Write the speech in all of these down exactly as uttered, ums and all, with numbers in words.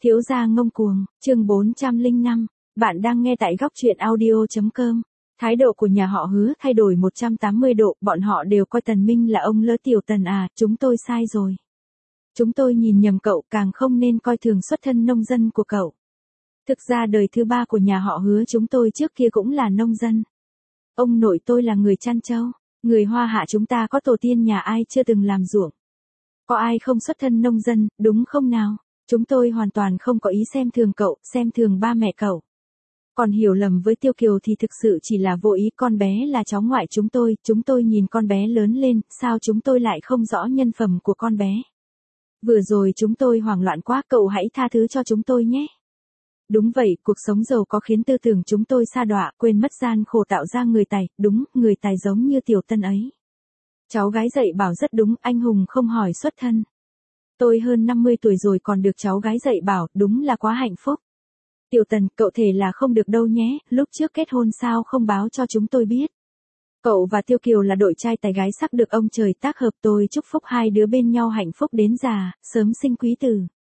Thiếu gia ngông cuồng, chương bốn trăm lẻ năm, bạn đang nghe tại góc truyện audio.com. Thái độ của nhà họ Hứa thay đổi một trăm tám mươi độ, bọn họ đều coi Tần Minh là ông lỡ tiểu Tần à, chúng tôi sai rồi. Chúng tôi nhìn nhầm cậu, càng không nên coi thường xuất thân nông dân của cậu. Thực ra đời thứ ba của nhà họ Hứa chúng tôi trước kia cũng là nông dân. Ông nội tôi là người chăn trâu, người Hoa Hạ chúng ta có tổ tiên nhà ai chưa từng làm ruộng. Có ai không xuất thân nông dân, đúng không nào? Chúng tôi hoàn toàn không có ý xem thường cậu, xem thường ba mẹ cậu. Còn hiểu lầm với Tiêu Kiều thì thực sự chỉ là vô ý, con bé là cháu ngoại chúng tôi, chúng tôi nhìn con bé lớn lên, sao chúng tôi lại không rõ nhân phẩm của con bé. Vừa rồi chúng tôi hoảng loạn quá, cậu hãy tha thứ cho chúng tôi nhé. Đúng vậy, cuộc sống giàu có khiến tư tưởng chúng tôi sa đọa, quên mất gian khổ tạo ra người tài, đúng, người tài giống như Tiểu Tân ấy. Cháu gái dạy bảo rất đúng, anh hùng không hỏi xuất thân. Tôi hơn năm mươi tuổi rồi còn được cháu gái dạy bảo, đúng là quá hạnh phúc. Tiểu Tần, cậu thể là không được đâu nhé, lúc trước kết hôn sao không báo cho chúng tôi biết. Cậu và Tiêu Kiều là đội trai tài gái sắc được ông trời tác hợp, tôi chúc phúc hai đứa bên nhau hạnh phúc đến già, sớm sinh quý tử.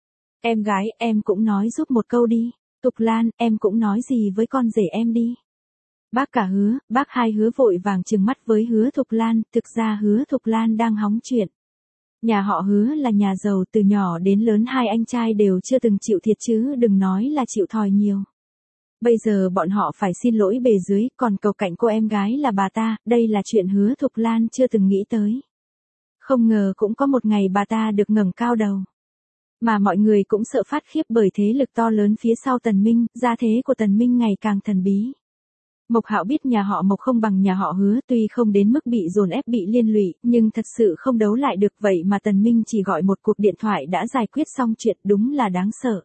Em gái, em cũng nói giúp một câu đi. Tục Lan, em cũng nói gì với con rể em đi. Bác cả Hứa, bác hai Hứa vội vàng trừng mắt với Hứa Thục Lan, thực ra Hứa Thục Lan đang hóng chuyện. Nhà họ Hứa là nhà giàu, từ nhỏ đến lớn hai anh trai đều chưa từng chịu thiệt chứ đừng nói là chịu thòi nhiều. Bây giờ bọn họ phải xin lỗi bề dưới, còn cầu cạnh cô em gái là bà ta, đây là chuyện Hứa Thục Lan chưa từng nghĩ tới. Không ngờ cũng có một ngày bà ta được ngẩng cao đầu. Mà mọi người cũng sợ phát khiếp bởi thế lực to lớn phía sau Tần Minh, gia thế của Tần Minh ngày càng thần bí. Mộc Hạo biết nhà họ Mộc không bằng nhà họ Hứa, tuy không đến mức bị dồn ép bị liên lụy, nhưng thật sự không đấu lại được, vậy mà Tần Minh chỉ gọi một cuộc điện thoại đã giải quyết xong chuyện, đúng là đáng sợ.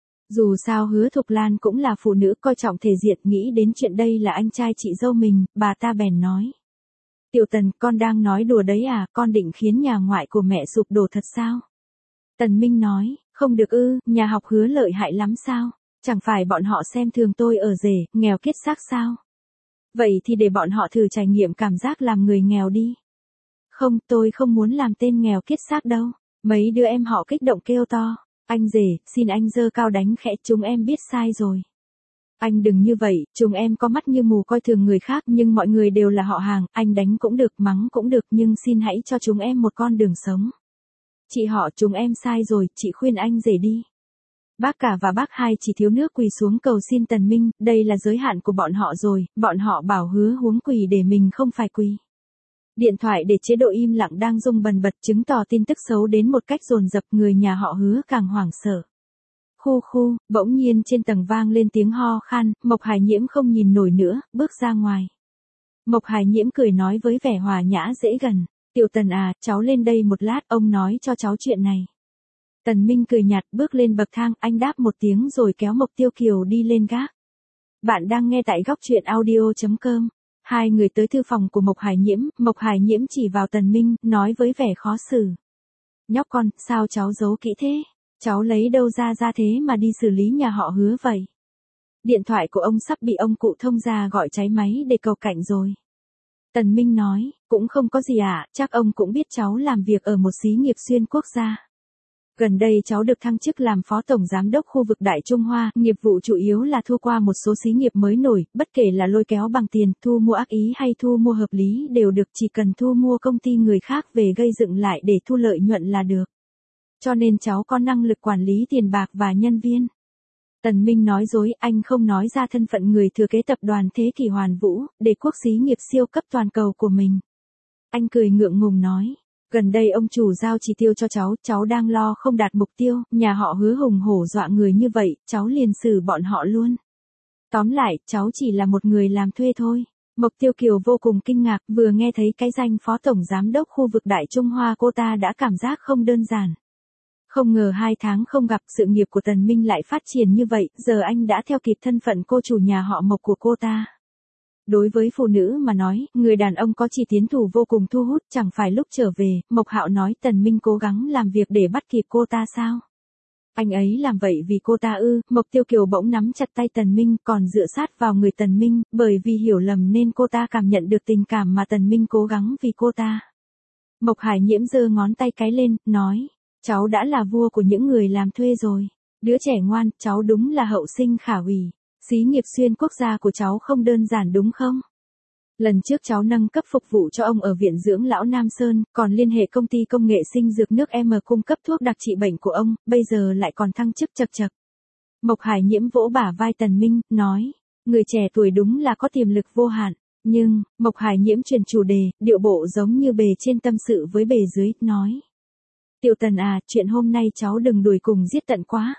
Dù sao Hứa Thục Lan cũng là phụ nữ coi trọng thể diện, nghĩ đến chuyện đây là anh trai chị dâu mình, bà ta bèn nói. Tiểu Tần, con đang nói đùa đấy à, con định khiến nhà ngoại của mẹ sụp đổ thật sao? Tần Minh nói, không được ư, nhà học Hứa lợi hại lắm sao? Chẳng phải bọn họ xem thường tôi ở rể, nghèo kiết xác sao? Vậy thì để bọn họ thử trải nghiệm cảm giác làm người nghèo đi. Không, tôi không muốn làm tên nghèo kiết xác đâu. Mấy đứa em họ kích động kêu to. Anh rể, xin anh giơ cao đánh khẽ, chúng em biết sai rồi. Anh đừng như vậy, chúng em có mắt như mù coi thường người khác, nhưng mọi người đều là họ hàng, anh đánh cũng được, mắng cũng được, nhưng xin hãy cho chúng em một con đường sống. Chị họ, chúng em sai rồi, chị khuyên anh rể đi. Bác cả và bác hai chỉ thiếu nước quỳ xuống cầu xin Tần Minh, đây là giới hạn của bọn họ rồi, bọn họ bảo Hứa huống quỳ để mình không phải quỳ. Điện thoại để chế độ im lặng đang rung bần bật, chứng tỏ tin tức xấu đến một cách dồn dập, người nhà họ Hứa càng hoảng sợ. Khu khu, bỗng nhiên trên tầng vang lên tiếng ho khan, Mộc Hải Nhiễm không nhìn nổi nữa, bước ra ngoài. Mộc Hải Nhiễm cười nói với vẻ hòa nhã dễ gần, Tiểu Tần à, cháu lên đây một lát, ông nói cho cháu chuyện này. Tần Minh cười nhạt bước lên bậc thang, anh đáp một tiếng rồi kéo Mộc Tiêu Kiều đi lên gác. Bạn đang nghe tại góc truyện audio.com. Hai người tới thư phòng của Mộc Hải Nhiễm, Mộc Hải Nhiễm chỉ vào Tần Minh, nói với vẻ khó xử. Nhóc con, sao cháu giấu kỹ thế? Cháu lấy đâu ra ra thế mà đi xử lý nhà họ Hứa vậy? Điện thoại của ông sắp bị ông cụ thông gia gọi cháy máy để cầu cạnh rồi. Tần Minh nói, cũng không có gì ạ, à, chắc ông cũng biết cháu làm việc ở một xí nghiệp xuyên quốc gia. Gần đây cháu được thăng chức làm phó tổng giám đốc khu vực Đại Trung Hoa, nghiệp vụ chủ yếu là thu qua một số xí nghiệp mới nổi, bất kể là lôi kéo bằng tiền, thu mua ác ý hay thu mua hợp lý đều được, chỉ cần thu mua công ty người khác về gây dựng lại để thu lợi nhuận là được. Cho nên cháu có năng lực quản lý tiền bạc và nhân viên. Tần Minh nói dối, anh không nói ra thân phận người thừa kế tập đoàn Thế Kỷ Hoàn Vũ, để quốc xí nghiệp siêu cấp toàn cầu của mình. Anh cười ngượng ngùng nói. Gần đây ông chủ giao chỉ tiêu cho cháu, cháu đang lo không đạt mục tiêu, nhà họ Hứa hùng hổ dọa người như vậy, cháu liền xử bọn họ luôn. Tóm lại, cháu chỉ là một người làm thuê thôi. Mộc Tiêu Kiều vô cùng kinh ngạc, vừa nghe thấy cái danh phó tổng giám đốc khu vực Đại Trung Hoa cô ta đã cảm giác không đơn giản. Không ngờ hai tháng không gặp, sự nghiệp của Tần Minh lại phát triển như vậy, giờ anh đã theo kịp thân phận cô chủ nhà họ Mộc của cô ta. Đối với phụ nữ mà nói, người đàn ông có chỉ tiến thủ vô cùng thu hút, chẳng phải lúc trở về, Mộc Hạo nói Tần Minh cố gắng làm việc để bắt kịp cô ta sao? Anh ấy làm vậy vì cô ta ư? Mộc Tiêu Kiều bỗng nắm chặt tay Tần Minh, còn dựa sát vào người Tần Minh, bởi vì hiểu lầm nên cô ta cảm nhận được tình cảm mà Tần Minh cố gắng vì cô ta. Mộc Hải Nhiễm giơ ngón tay cái lên, nói, cháu đã là vua của những người làm thuê rồi. Đứa trẻ ngoan, cháu đúng là hậu sinh khả ủy. Xí nghiệp xuyên quốc gia của cháu không đơn giản đúng không? Lần trước cháu nâng cấp phục vụ cho ông ở viện dưỡng lão Nam Sơn, còn liên hệ công ty công nghệ sinh dược nước M cung cấp thuốc đặc trị bệnh của ông, bây giờ lại còn thăng chức chật chật. Mộc Hải Nhiễm vỗ bả vai Tần Minh, nói, người trẻ tuổi đúng là có tiềm lực vô hạn. Nhưng, Mộc Hải Nhiễm chuyển chủ đề, điệu bộ giống như bề trên tâm sự với bề dưới, nói. Tiểu Tần à, chuyện hôm nay cháu đừng đuổi cùng giết tận quá.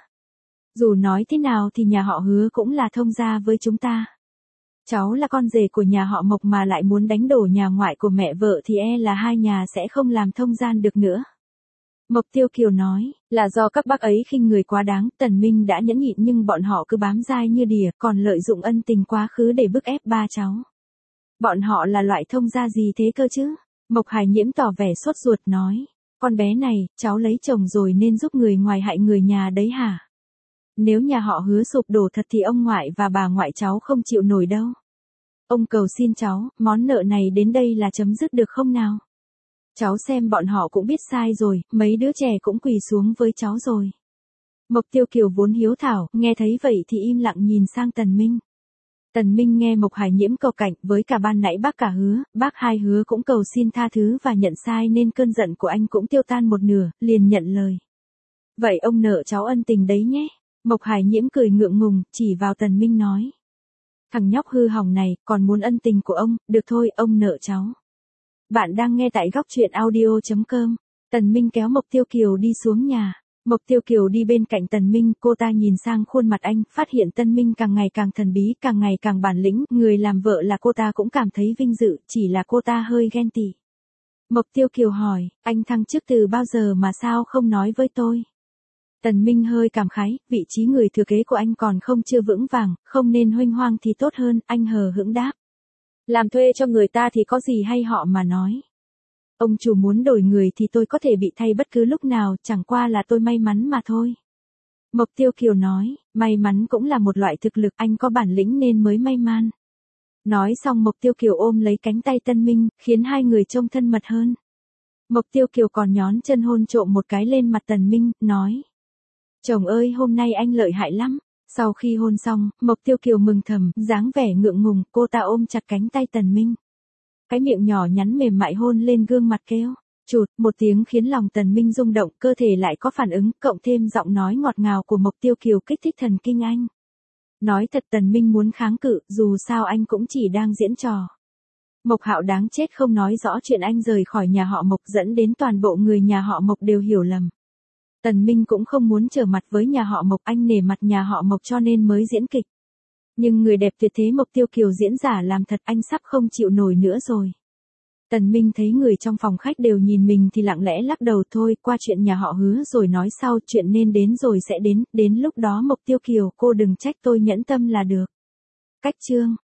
Dù nói thế nào thì nhà họ Hứa cũng là thông gia với chúng ta. Cháu là con rể của nhà họ Mộc mà lại muốn đánh đổ nhà ngoại của mẹ vợ thì e là hai nhà sẽ không làm thông gian được nữa. Mộc Tiêu Kiều nói, là do các bác ấy khinh người quá đáng, Tần Minh đã nhẫn nhịn nhưng bọn họ cứ bám dai như đỉa, còn lợi dụng ân tình quá khứ để bức ép ba cháu. Bọn họ là loại thông gia gì thế cơ chứ? Mộc Hải Nhiễm tỏ vẻ sốt ruột nói, con bé này, cháu lấy chồng rồi nên giúp người ngoài hại người nhà đấy hả? Nếu nhà họ Hứa sụp đổ thật thì ông ngoại và bà ngoại cháu không chịu nổi đâu. Ông cầu xin cháu, món nợ này đến đây là chấm dứt được không nào? Cháu xem bọn họ cũng biết sai rồi, mấy đứa trẻ cũng quỳ xuống với cháu rồi. Mộc Tiêu Kiều vốn hiếu thảo, nghe thấy vậy thì im lặng nhìn sang Tần Minh. Tần Minh nghe Mộc Hải Nhiễm cầu cảnh, với cả ban nãy bác cả Hứa, bác hai Hứa cũng cầu xin tha thứ và nhận sai nên cơn giận của anh cũng tiêu tan một nửa, liền nhận lời. Vậy ông nợ cháu ân tình đấy nhé. Mộc Hải Nhiễm cười ngượng ngùng, chỉ vào Tần Minh nói. Thằng nhóc hư hỏng này, còn muốn ân tình của ông, được thôi, ông nợ cháu. Bạn đang nghe tại góc truyện audio chấm com. Tần Minh kéo Mộc Tiêu Kiều đi xuống nhà. Mộc Tiêu Kiều đi bên cạnh Tần Minh, cô ta nhìn sang khuôn mặt anh, phát hiện Tần Minh càng ngày càng thần bí, càng ngày càng bản lĩnh, người làm vợ là cô ta cũng cảm thấy vinh dự, chỉ là cô ta hơi ghen tị. Mộc Tiêu Kiều hỏi, anh thăng chức từ bao giờ mà sao không nói với tôi? Tần Minh hơi cảm khái, vị trí người thừa kế của anh còn không chưa vững vàng, không nên huênh hoang thì tốt hơn, anh hờ hững đáp. Làm thuê cho người ta thì có gì hay họ mà nói. Ông chủ muốn đổi người thì tôi có thể bị thay bất cứ lúc nào, chẳng qua là tôi may mắn mà thôi. Mộc Tiêu Kiều nói, may mắn cũng là một loại thực lực, anh có bản lĩnh nên mới may mắn. Nói xong Mộc Tiêu Kiều ôm lấy cánh tay Tân Minh, khiến hai người trông thân mật hơn. Mộc Tiêu Kiều còn nhón chân hôn trộm một cái lên mặt Tần Minh, nói. Chồng ơi, hôm nay anh lợi hại lắm. Sau khi hôn xong, Mộc Tiêu Kiều mừng thầm, dáng vẻ ngượng ngùng, cô ta ôm chặt cánh tay Tần Minh. Cái miệng nhỏ nhắn mềm mại hôn lên gương mặt kêu. Chụt, một tiếng khiến lòng Tần Minh rung động, cơ thể lại có phản ứng, cộng thêm giọng nói ngọt ngào của Mộc Tiêu Kiều kích thích thần kinh anh. Nói thật Tần Minh muốn kháng cự, dù sao anh cũng chỉ đang diễn trò. Mộc Hạo đáng chết không nói rõ chuyện anh rời khỏi nhà họ Mộc dẫn đến toàn bộ người nhà họ Mộc đều hiểu lầm. Tần Minh cũng không muốn trở mặt với nhà họ Mộc, anh nể mặt nhà họ Mộc cho nên mới diễn kịch. Nhưng người đẹp tuyệt thế Mộc Tiêu Kiều diễn giả làm thật, anh sắp không chịu nổi nữa rồi. Tần Minh thấy người trong phòng khách đều nhìn mình thì lặng lẽ lắc đầu, thôi, qua chuyện nhà họ Hứa rồi nói sau, chuyện nên đến rồi sẽ đến, đến lúc đó Mộc Tiêu Kiều cô đừng trách tôi nhẫn tâm là được. Cách chương